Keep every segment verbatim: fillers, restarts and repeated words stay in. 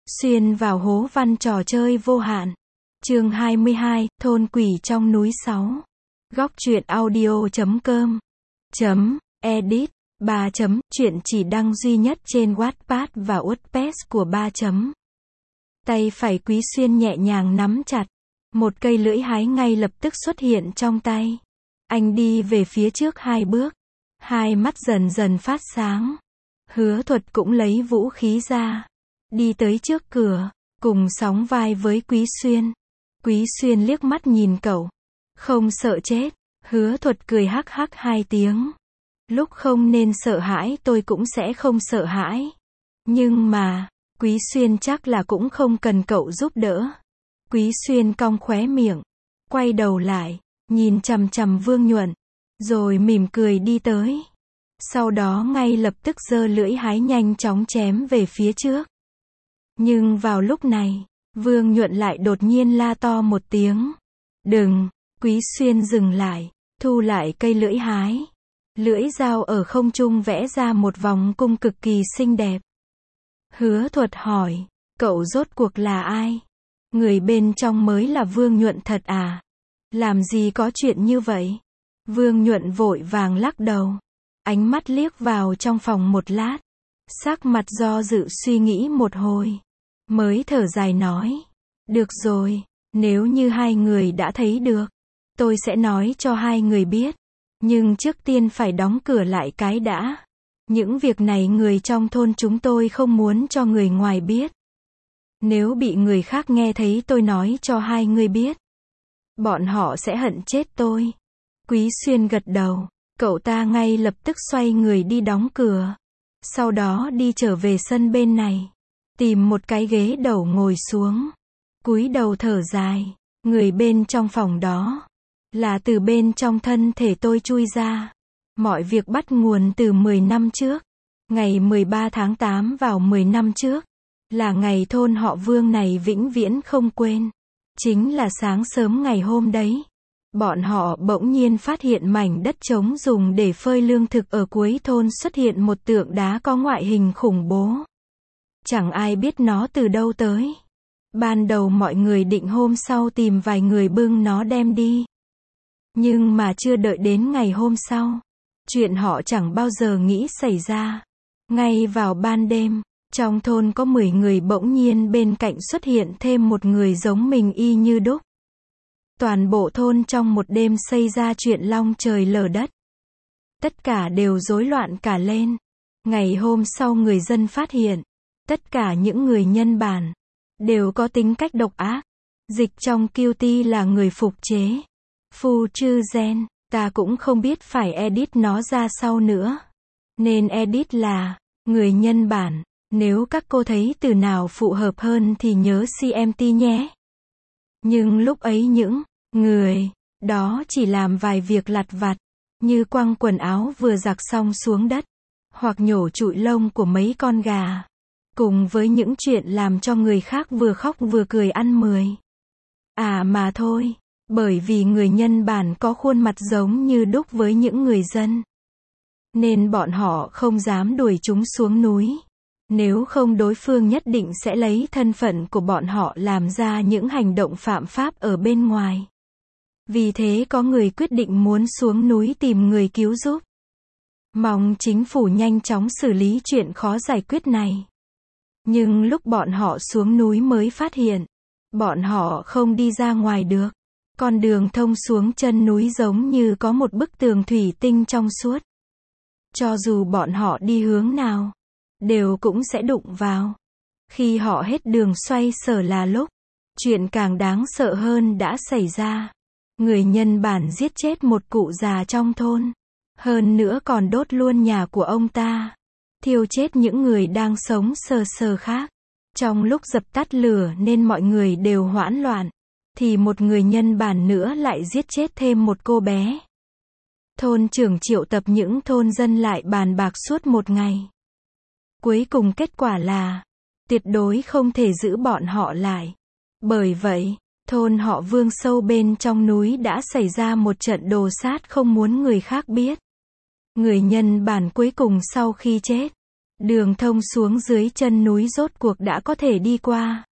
Xuyên vào hố văn trò chơi vô hạn. Chương hai mươi hai, thôn quỷ trong núi sáu. Góc truyện audio chấm com chấm edit ba chấm Chuyện chỉ đăng duy nhất trên Wattpad và WordPress của ba chấm. Tay phải Quý Xuyên nhẹ nhàng nắm chặt. Một cây lưỡi hái ngay lập tức xuất hiện trong tay. Anh đi về phía trước hai bước. Hai mắt dần dần phát sáng. Hứa Thuật cũng lấy vũ khí ra. Đi tới trước cửa, cùng sóng vai với Quý Xuyên. Quý Xuyên liếc mắt nhìn cậu. Không sợ chết. Hứa Thuật cười hắc hắc hai tiếng. Lúc không nên sợ hãi tôi cũng sẽ không sợ hãi. Nhưng mà, Quý Xuyên chắc là cũng không cần cậu giúp đỡ. Quý Xuyên cong khóe miệng. Quay đầu lại, nhìn chằm chằm Vương Nhuận. Rồi mỉm cười đi tới. Sau đó ngay lập tức giơ lưỡi hái nhanh chóng chém về phía trước. Nhưng vào lúc này, Vương Nhuận lại đột nhiên la to một tiếng. Đừng! Quý Xuyên dừng lại, thu lại cây lưỡi hái. Lưỡi dao ở không trung vẽ ra một vòng cung cực kỳ xinh đẹp. Hứa Thuật hỏi, cậu rốt cuộc là ai? Người bên trong mới là Vương Nhuận thật à? Làm gì có chuyện như vậy? Vương Nhuận vội vàng lắc đầu. Ánh mắt liếc vào trong phòng một lát. Sắc mặt do dự suy nghĩ một hồi. Mới thở dài nói. Được rồi, nếu như hai người đã thấy được, tôi sẽ nói cho hai người biết. Nhưng trước tiên phải đóng cửa lại cái đã. Những việc này người trong thôn chúng tôi không muốn cho người ngoài biết. Nếu bị người khác nghe thấy tôi nói cho hai người biết, bọn họ sẽ hận chết tôi. Quý Xuyên gật đầu. Cậu ta ngay lập tức xoay người đi đóng cửa. Sau đó đi trở về sân bên này. Tìm một cái ghế đầu ngồi xuống. Cúi đầu thở dài. Người bên trong phòng đó là từ bên trong thân thể tôi chui ra. Mọi việc bắt nguồn từ mười năm trước. Ngày mười ba tháng tám vào mười năm trước. Là ngày thôn họ Vương này vĩnh viễn không quên. Chính là sáng sớm ngày hôm đấy. Bọn họ bỗng nhiên phát hiện mảnh đất trống dùng để phơi lương thực ở cuối thôn xuất hiện một tượng đá có ngoại hình khủng bố. Chẳng ai biết nó từ đâu tới. Ban đầu mọi người định hôm sau tìm vài người bưng nó đem đi. Nhưng mà chưa đợi đến ngày hôm sau. Chuyện họ chẳng bao giờ nghĩ xảy ra. Ngay vào ban đêm, trong thôn có mười người bỗng nhiên bên cạnh xuất hiện thêm một người giống mình y như đúc. Toàn bộ thôn trong một đêm xảy ra chuyện long trời lở đất. Tất cả đều rối loạn cả lên. Ngày hôm sau người dân phát hiện, tất cả những người nhân bản đều có tính cách độc ác. Dịch trong Q T là người phục chế. Phu chư gen, ta cũng không biết phải edit nó ra sau nữa. Nên edit là người nhân bản. Nếu các cô thấy từ nào phù hợp hơn thì nhớ xê em tê nhé. Nhưng lúc ấy những người đó chỉ làm vài việc lặt vặt, như quăng quần áo vừa giặt xong xuống đất, hoặc nhổ trụi lông của mấy con gà, cùng với những chuyện làm cho người khác vừa khóc vừa cười ăn mười. À mà thôi, bởi vì người nhân bản có khuôn mặt giống như đúc với những người dân, nên bọn họ không dám đuổi chúng xuống núi. Nếu không đối phương nhất định sẽ lấy thân phận của bọn họ làm ra những hành động phạm pháp ở bên ngoài. Vì thế có người quyết định muốn xuống núi tìm người cứu giúp. Mong chính phủ nhanh chóng xử lý chuyện khó giải quyết này. Nhưng lúc bọn họ xuống núi mới phát hiện, bọn họ không đi ra ngoài được. Con đường thông xuống chân núi giống như có một bức tường thủy tinh trong suốt. Cho dù bọn họ đi hướng nào, đều cũng sẽ đụng vào. Khi họ hết đường xoay sở là lúc chuyện càng đáng sợ hơn đã xảy ra. Người nhân bản giết chết một cụ già trong thôn. Hơn nữa còn đốt luôn nhà của ông ta. Thiêu chết những người đang sống sờ sờ khác. Trong lúc dập tắt lửa nên mọi người đều hoảng loạn, thì một người nhân bản nữa lại giết chết thêm một cô bé. Thôn trưởng triệu tập những thôn dân lại bàn bạc suốt một ngày. Cuối cùng kết quả là tuyệt đối không thể giữ bọn họ lại. Bởi vậy, thôn họ Vương sâu bên trong núi đã xảy ra một trận đồ sát không muốn người khác biết. Người nhân bản cuối cùng sau khi chết Đường thông xuống dưới chân núi rốt cuộc đã có thể đi qua.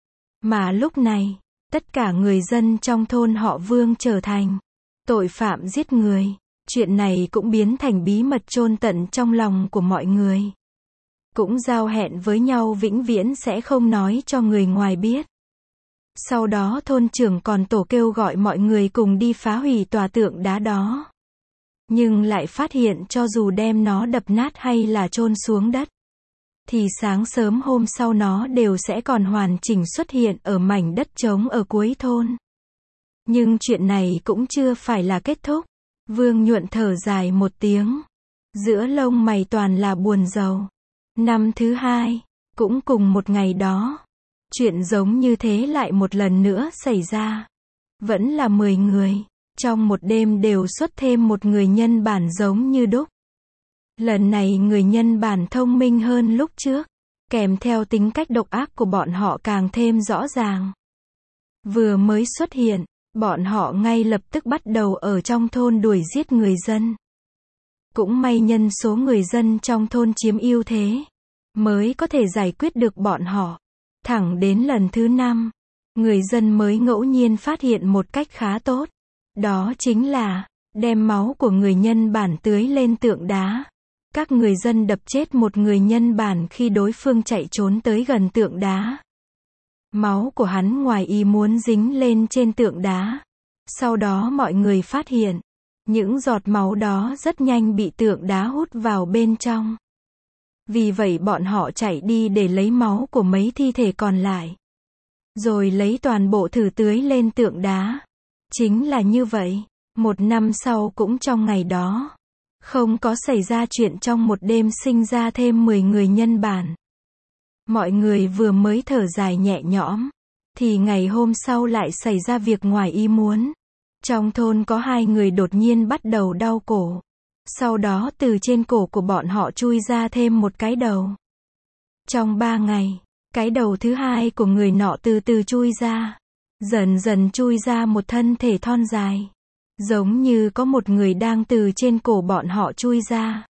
Mà lúc này, tất cả người dân trong thôn họ Vương trở thành tội phạm giết người. Chuyện này cũng biến thành bí mật chôn tận trong lòng của mọi người. Cũng giao hẹn với nhau vĩnh viễn sẽ không nói cho người ngoài biết. Sau đó thôn trưởng còn tổ kêu gọi mọi người cùng đi phá hủy tòa tượng đá đó. Nhưng lại phát hiện cho dù đem nó đập nát hay là chôn xuống đất, thì sáng sớm hôm sau nó đều sẽ còn hoàn chỉnh xuất hiện ở mảnh đất trống ở cuối thôn. Nhưng chuyện này cũng chưa phải là kết thúc. Vương Nhuận thở dài một tiếng. Giữa lông mày toàn là buồn rầu. Năm thứ hai, cũng cùng một ngày đó, chuyện giống như thế lại một lần nữa xảy ra. Vẫn là mười người, trong một đêm đều xuất thêm một người nhân bản giống như đúc. Lần này người nhân bản thông minh hơn lúc trước, kèm theo tính cách độc ác của bọn họ càng thêm rõ ràng. Vừa mới xuất hiện, bọn họ ngay lập tức bắt đầu ở trong thôn đuổi giết người dân. Cũng may nhân số người dân trong thôn chiếm ưu thế, mới có thể giải quyết được bọn họ. Thẳng đến lần thứ năm, người dân mới ngẫu nhiên phát hiện một cách khá tốt. Đó chính là, đem máu của người nhân bản tưới lên tượng đá. Các người dân đập chết một người nhân bản khi đối phương chạy trốn tới gần tượng đá. Máu của hắn ngoài ý muốn dính lên trên tượng đá. Sau đó mọi người phát hiện, những giọt máu đó rất nhanh bị tượng đá hút vào bên trong. Vì vậy bọn họ chạy đi để lấy máu của mấy thi thể còn lại. Rồi lấy toàn bộ thử tưới lên tượng đá. Chính là như vậy, một năm sau cũng trong ngày đó, không có xảy ra chuyện trong một đêm sinh ra thêm mười người nhân bản. Mọi người vừa mới thở dài nhẹ nhõm, thì ngày hôm sau lại xảy ra việc ngoài ý muốn. Trong thôn có hai người đột nhiên bắt đầu đau cổ. Sau đó từ trên cổ của bọn họ chui ra thêm một cái đầu. Trong ba ngày, cái đầu thứ hai của người nọ từ từ chui ra. Dần dần chui ra một thân thể thon dài. Giống như có một người đang từ trên cổ bọn họ chui ra.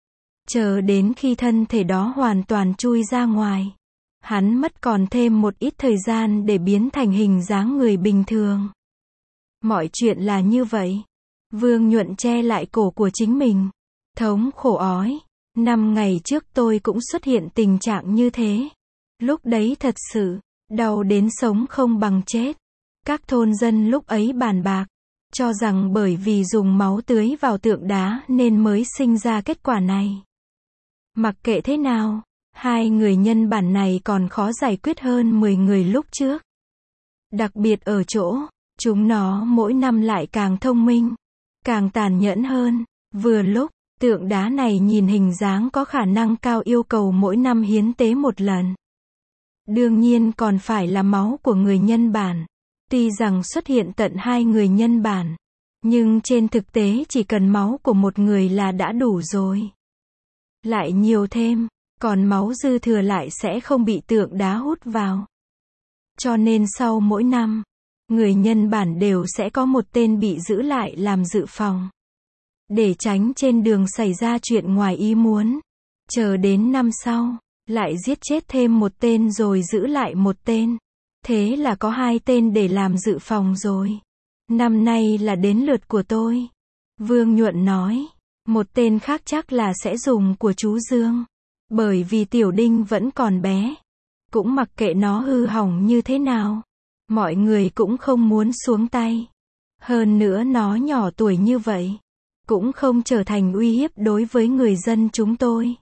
Chờ đến khi thân thể đó hoàn toàn chui ra ngoài, hắn mất còn thêm một ít thời gian để biến thành hình dáng người bình thường. Mọi chuyện là như vậy. Vương Nhuận che lại cổ của chính mình. Thống khổ ói. Năm ngày trước tôi cũng xuất hiện tình trạng như thế. Lúc đấy thật sự, đau đến sống không bằng chết. Các thôn dân lúc ấy bàn bạc, cho rằng bởi vì dùng máu tưới vào tượng đá nên mới sinh ra kết quả này. Mặc kệ thế nào, hai người nhân bản này còn khó giải quyết hơn mười người lúc trước. Đặc biệt ở chỗ, chúng nó mỗi năm lại càng thông minh, càng tàn nhẫn hơn. Vừa lúc, tượng đá này nhìn hình dáng có khả năng cao yêu cầu mỗi năm hiến tế một lần. Đương nhiên còn phải là máu của người nhân bản. Tuy rằng xuất hiện tận hai người nhân bản, nhưng trên thực tế chỉ cần máu của một người là đã đủ rồi. Lại nhiều thêm, còn máu dư thừa lại sẽ không bị tượng đá hút vào. Cho nên sau mỗi năm, người nhân bản đều sẽ có một tên bị giữ lại làm dự phòng. Để tránh trên đường xảy ra chuyện ngoài ý muốn. Chờ đến năm sau, lại giết chết thêm một tên rồi giữ lại một tên. Thế là có hai tên để làm dự phòng rồi. Năm nay là đến lượt của tôi. Vương Nhuận nói. Một tên khác chắc là sẽ dùng của chú Dương. Bởi vì Tiểu Đinh vẫn còn bé. Cũng mặc kệ nó hư hỏng như thế nào. Mọi người cũng không muốn xuống tay. Hơn nữa nó nhỏ tuổi như vậy. Cũng không trở thành uy hiếp đối với người dân chúng tôi.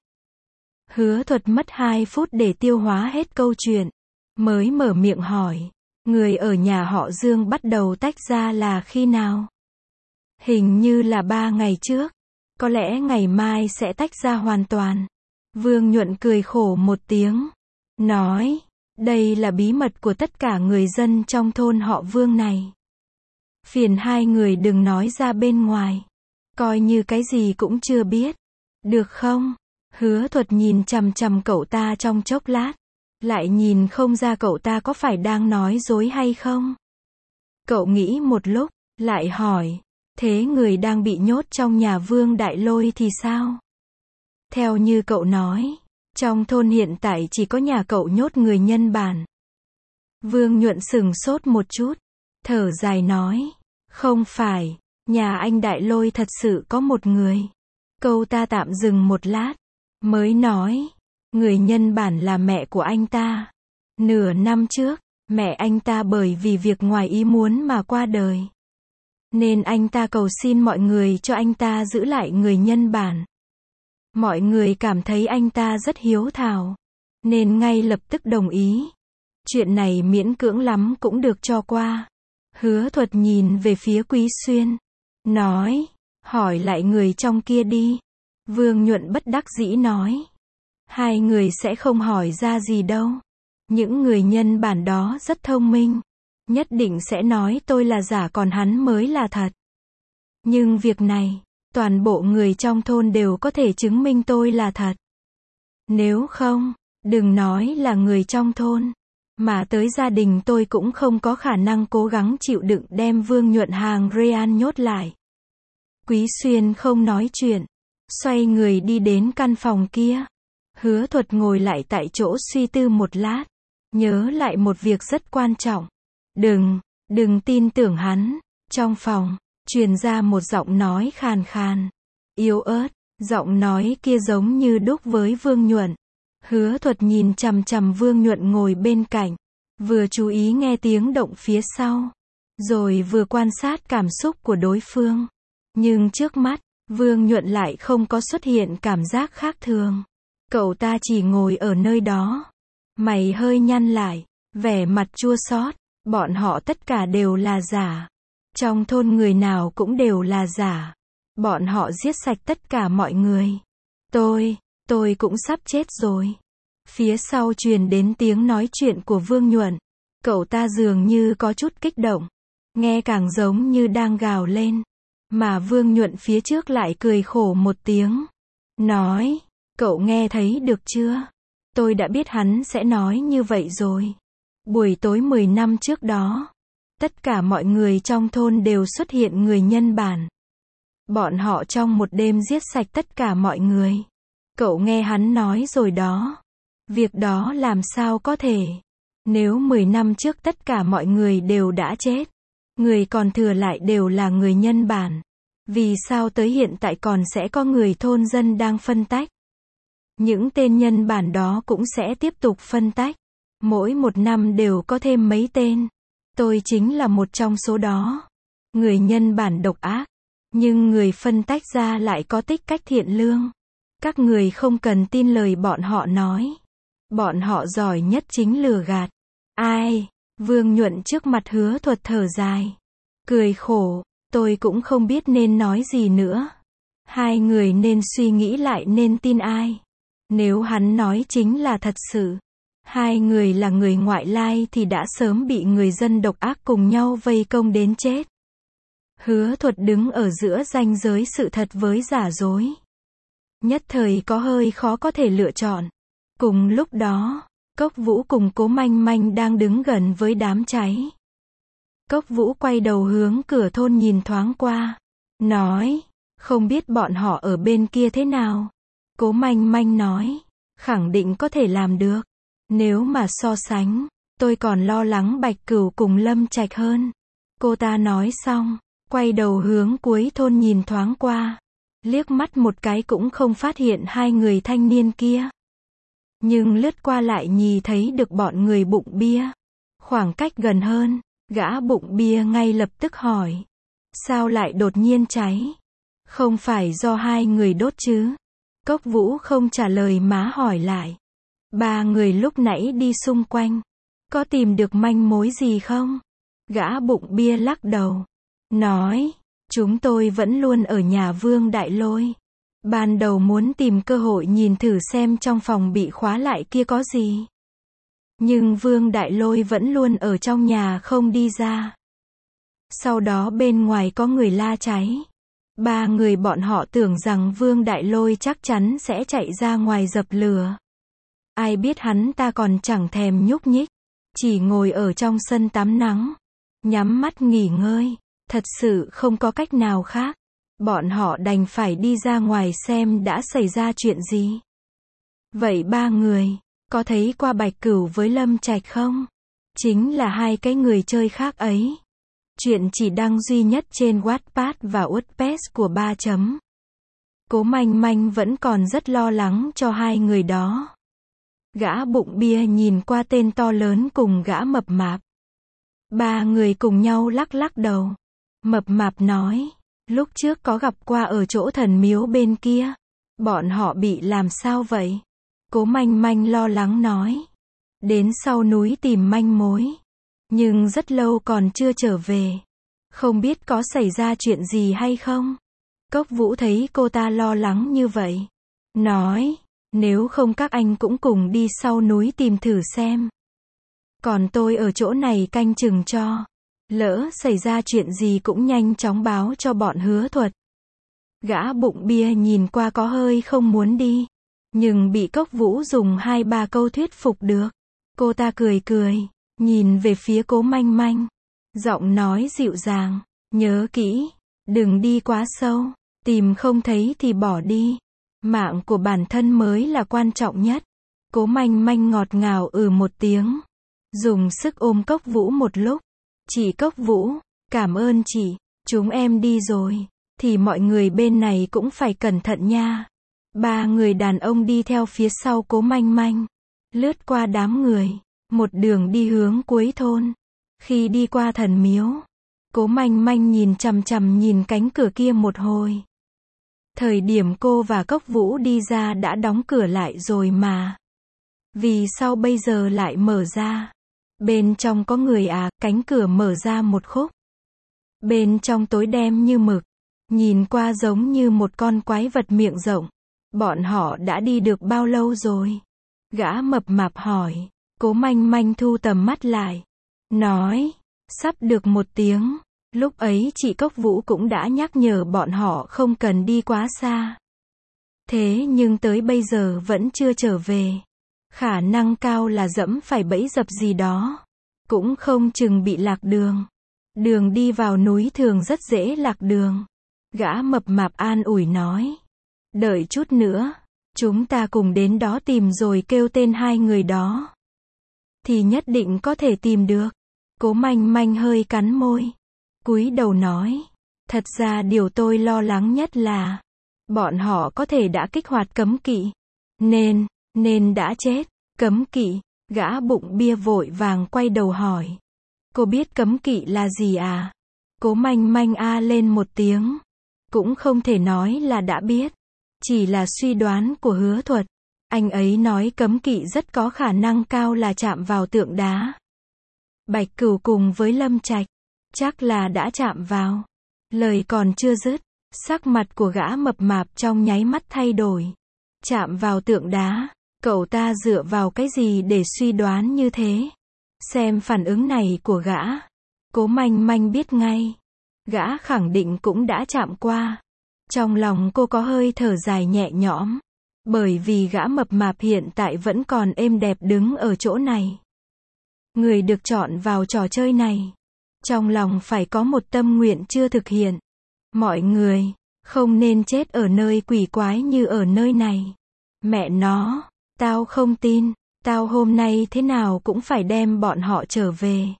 Hứa Thuật mất hai phút để tiêu hóa hết câu chuyện. Mới mở miệng hỏi. Người ở nhà họ Dương bắt đầu tách ra là khi nào? Hình như là ba ngày trước. Có lẽ ngày mai sẽ tách ra hoàn toàn. Vương Nhuận cười khổ một tiếng. Nói. Đây là bí mật của tất cả người dân trong thôn họ Vương này. Phiền hai người đừng nói ra bên ngoài. Coi như cái gì cũng chưa biết. Được không? Hứa Thuật nhìn chằm chằm cậu ta trong chốc lát. Lại nhìn không ra cậu ta có phải đang nói dối hay không. Cậu nghĩ một lúc, lại hỏi. Thế người đang bị nhốt trong nhà Vương Đại Lôi thì sao? Theo như cậu nói, Trong thôn hiện tại chỉ có nhà cậu nhốt người nhân bản. Vương Nhuận sửng sốt một chút, thở dài nói, không phải, nhà anh Đại Lôi thật sự có một người. Câu ta tạm dừng một lát, mới nói, người nhân bản là mẹ của anh ta. Nửa năm trước, mẹ anh ta bởi vì việc ngoài ý muốn mà qua đời. Nên anh ta cầu xin mọi người cho anh ta giữ lại người nhân bản. Mọi người cảm thấy anh ta rất hiếu thảo, nên ngay lập tức đồng ý. Chuyện này miễn cưỡng lắm cũng được cho qua. Hứa Thuật nhìn về phía Quý Xuyên, nói, hỏi lại người trong kia đi. Vương Nhuận bất đắc dĩ nói, hai người sẽ không hỏi ra gì đâu. Những người nhân bản đó rất thông minh, nhất định sẽ nói tôi là giả còn hắn mới là thật. Nhưng việc này, toàn bộ người trong thôn đều có thể chứng minh tôi là thật. Nếu không, đừng nói là người trong thôn, mà tới gia đình tôi cũng không có khả năng cố gắng chịu đựng đem Vương Nhuận hàng Real nhốt lại. Quý Xuyên không nói chuyện, xoay người đi đến căn phòng kia. Hứa Thuật ngồi lại tại chỗ suy tư một lát, nhớ lại một việc rất quan trọng. Đừng, đừng tin tưởng hắn. Trong phòng, truyền ra một giọng nói khàn khàn, yếu ớt, giọng nói kia giống như đúc với Vương Nhuận. Hứa Thuật nhìn chằm chằm Vương Nhuận ngồi bên cạnh, vừa chú ý nghe tiếng động phía sau, rồi vừa quan sát cảm xúc của đối phương. Nhưng trước mắt, Vương Nhuận lại không có xuất hiện cảm giác khác thường. Cậu ta chỉ ngồi ở nơi đó, mày hơi nhăn lại, vẻ mặt chua xót. Bọn họ tất cả đều là giả. Trong thôn người nào cũng đều là giả. Bọn họ giết sạch tất cả mọi người. Tôi, tôi cũng sắp chết rồi. Phía sau truyền đến tiếng nói chuyện của Vương Nhuận. Cậu ta dường như có chút kích động, nghe càng giống như đang gào lên. Mà Vương Nhuận phía trước lại cười khổ một tiếng, nói, cậu nghe thấy được chưa? Tôi đã biết hắn sẽ nói như vậy rồi. Buổi tối mười năm trước đó, tất cả mọi người trong thôn đều xuất hiện người nhân bản. Bọn họ trong một đêm giết sạch tất cả mọi người. Cậu nghe hắn nói rồi đó. Việc đó làm sao có thể? Nếu mười năm trước tất cả mọi người đều đã chết, người còn thừa lại đều là người nhân bản. Vì sao tới hiện tại còn sẽ có người thôn dân đang phân tách? Những tên nhân bản đó cũng sẽ tiếp tục phân tách. Mỗi một năm đều có thêm mấy tên. Tôi chính là một trong số đó. Người nhân bản độc ác, nhưng người phân tách ra lại có tích cách thiện lương. Các người không cần tin lời bọn họ nói. Bọn họ giỏi nhất chính lừa gạt. Ai? Vương Nhuận trước mặt Hứa Thuật thở dài, cười khổ, tôi cũng không biết nên nói gì nữa. Hai người nên suy nghĩ lại nên tin ai. Nếu hắn nói chính là thật sự, hai người là người ngoại lai thì đã sớm bị người dân độc ác cùng nhau vây công đến chết. Hứa Thuật đứng ở giữa ranh giới sự thật với giả dối. Nhất thời có hơi khó có thể lựa chọn. Cùng lúc đó, Cốc Vũ cùng Cố Manh Manh đang đứng gần với đám cháy. Cốc Vũ quay đầu hướng cửa thôn nhìn thoáng qua, nói, không biết bọn họ ở bên kia thế nào. Cố Manh Manh nói, khẳng định có thể làm được. Nếu mà so sánh, tôi còn lo lắng Bạch Cửu cùng Lâm Trạch hơn. Cô ta nói xong, quay đầu hướng cuối thôn nhìn thoáng qua, liếc mắt một cái cũng không phát hiện hai người thanh niên kia. Nhưng lướt qua lại nhìn thấy được bọn người bụng bia. Khoảng cách gần hơn, gã bụng bia ngay lập tức hỏi, sao lại đột nhiên cháy? Không phải do hai người đốt chứ? Cốc Vũ không trả lời má hỏi lại, ba người lúc nãy đi xung quanh, có tìm được manh mối gì không? Gã bụng bia lắc đầu, nói, chúng tôi vẫn luôn ở nhà Vương Đại Lôi. Ban đầu muốn tìm cơ hội nhìn thử xem trong phòng bị khóa lại kia có gì. Nhưng Vương Đại Lôi vẫn luôn ở trong nhà không đi ra. Sau đó bên ngoài có người la cháy. Ba người bọn họ tưởng rằng Vương Đại Lôi chắc chắn sẽ chạy ra ngoài dập lửa. Ai biết hắn ta còn chẳng thèm nhúc nhích, chỉ ngồi ở trong sân tắm nắng, nhắm mắt nghỉ ngơi. Thật sự không có cách nào khác. Bọn họ đành phải đi ra ngoài xem đã xảy ra chuyện gì. Vậy ba người, có thấy qua Bạch Cửu với Lâm Trạch không? Chính là hai cái người chơi khác ấy. Chuyện chỉ đăng duy nhất trên Wattpad và WordPress của ba chấm. Cố Manh Manh vẫn còn rất lo lắng cho hai người đó. Gã bụng bia nhìn qua tên to lớn cùng gã mập mạp. Ba người cùng nhau lắc lắc đầu. Mập mạp nói, lúc trước có gặp qua ở chỗ thần miếu bên kia. Bọn họ bị làm sao vậy? Cố Manh Manh lo lắng nói. Đến sau núi tìm manh mối. Nhưng rất lâu còn chưa trở về. Không biết có xảy ra chuyện gì hay không? Cốc Vũ thấy cô ta lo lắng như vậy. Nói, nếu không các anh cũng cùng đi sau núi tìm thử xem. Còn tôi ở chỗ này canh chừng cho. Lỡ xảy ra chuyện gì cũng nhanh chóng báo cho bọn Hứa Thuật. Gã bụng bia nhìn qua có hơi không muốn đi. Nhưng bị Cốc Vũ dùng hai ba câu thuyết phục được. Cô ta cười cười, nhìn về phía Cố Manh Manh. Giọng nói dịu dàng, nhớ kỹ, đừng đi quá sâu, tìm không thấy thì bỏ đi. Mạng của bản thân mới là quan trọng nhất. Cố Manh Manh ngọt ngào ừ một tiếng. Dùng sức ôm Cốc Vũ một lúc. Chị Cốc Vũ, cảm ơn chị, chúng em đi rồi. Thì mọi người bên này cũng phải cẩn thận nha. Ba người đàn ông đi theo phía sau Cố Manh Manh. Lướt qua đám người. Một đường đi hướng cuối thôn. Khi đi qua thần miếu. Cố Manh Manh nhìn chằm chằm nhìn cánh cửa kia một hồi. Thời điểm cô và Cốc Vũ đi ra đã đóng cửa lại rồi mà. Vì sao bây giờ lại mở ra? Bên trong có người à? Cánh cửa mở ra một khúc. Bên trong tối đen như mực. Nhìn qua giống như một con quái vật miệng rộng. Bọn họ đã đi được bao lâu rồi? Gã mập mạp hỏi. Cố Manh Manh thu tầm mắt lại. Nói. Sắp được một tiếng. Lúc ấy chị Cốc Vũ cũng đã nhắc nhở bọn họ không cần đi quá xa. Thế nhưng tới bây giờ vẫn chưa trở về. Khả năng cao là dẫm phải bẫy dập gì đó. Cũng không chừng bị lạc đường. Đường đi vào núi thường rất dễ lạc đường. Gã mập mạp an ủi nói. Đợi chút nữa. Chúng ta cùng đến đó tìm rồi kêu tên hai người đó. Thì nhất định có thể tìm được. Cố Manh Manh hơi cắn môi. Cúi đầu nói. Thật ra điều tôi lo lắng nhất là. Bọn họ có thể đã kích hoạt cấm kỵ. Nên, nên đã chết. Cấm kỵ. Gã bụng bia vội vàng quay đầu hỏi. Cô biết cấm kỵ là gì à? Cố Manh Manh a lên một tiếng. Cũng không thể nói là đã biết. Chỉ là suy đoán của Hứa Thuật. Anh ấy nói cấm kỵ rất có khả năng cao là chạm vào tượng đá. Bạch Cửu cùng với Lâm Trạch. Chắc là đã chạm vào. Lời còn chưa dứt. Sắc mặt của gã mập mạp trong nháy mắt thay đổi. Chạm vào tượng đá. Cậu ta dựa vào cái gì để suy đoán như thế? Xem phản ứng này của gã. Cố Manh Manh biết ngay. Gã khẳng định cũng đã chạm qua. Trong lòng cô có hơi thở dài nhẹ nhõm. Bởi vì gã mập mạp hiện tại vẫn còn êm đẹp đứng ở chỗ này. Người được chọn vào trò chơi này. Trong lòng phải có một tâm nguyện chưa thực hiện. Mọi người, không nên chết ở nơi quỷ quái như ở nơi này. Mẹ nó, tao không tin, tao hôm nay thế nào cũng phải đem bọn họ trở về.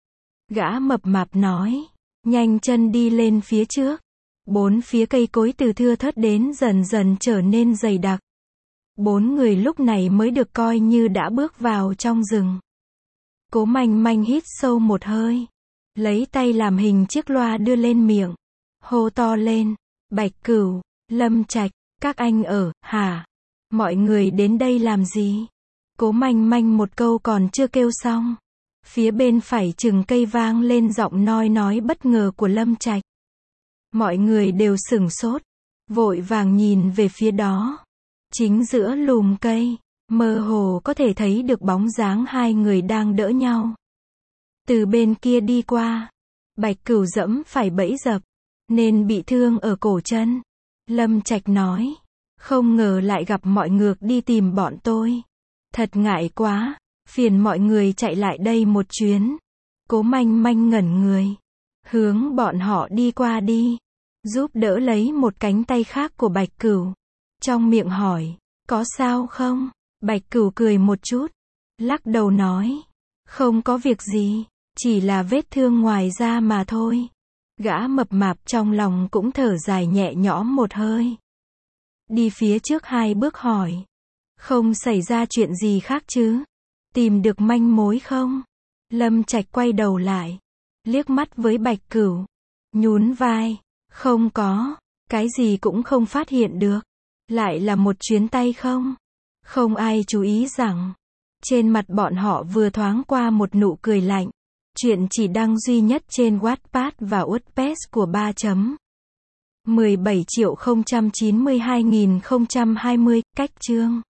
Gã mập mạp nói, nhanh chân đi lên phía trước. Bốn phía cây cối từ thưa thớt đến dần dần trở nên dày đặc. Bốn người lúc này mới được coi như đã bước vào trong rừng. Cố Manh Manh hít sâu một hơi. Lấy tay làm hình chiếc loa đưa lên miệng. Hô to lên. Bạch Cửu, Lâm Trạch, các anh ở, hả? Mọi người đến đây làm gì? Cố Manh Manh một câu còn chưa kêu xong. Phía bên phải chừng cây vang lên giọng nói nói bất ngờ của Lâm Trạch. Mọi người đều sửng sốt. Vội vàng nhìn về phía đó. Chính giữa lùm cây. Mơ hồ có thể thấy được bóng dáng hai người đang đỡ nhau. Từ bên kia đi qua. Bạch Cửu dẫm phải bẫy dập. Nên bị thương ở cổ chân. Lâm Trạch nói. Không ngờ lại gặp mọi ngược đi tìm bọn tôi. Thật ngại quá. Phiền mọi người chạy lại đây một chuyến. Cố Manh Manh ngẩn người. Hướng bọn họ đi qua đi. Giúp đỡ lấy một cánh tay khác của Bạch Cửu. Trong miệng hỏi. Có sao không? Bạch Cửu cười một chút, lắc đầu nói, không có việc gì, chỉ là vết thương ngoài da mà thôi. Gã mập mạp trong lòng cũng thở dài nhẹ nhõm một hơi. Đi phía trước hai bước hỏi, không xảy ra chuyện gì khác chứ? Tìm được manh mối không? Lâm Trạch quay đầu lại, liếc mắt với Bạch Cửu, nhún vai, không có, cái gì cũng không phát hiện được. Lại là một chuyến tay không? Không ai chú ý rằng, trên mặt bọn họ vừa thoáng qua một nụ cười lạnh. Chuyện chỉ đăng duy nhất trên Wattpad và WordPress của ba chấm mười bảy triệu không trăm chín mươi hai nghìn không trăm hai mươi, cách chương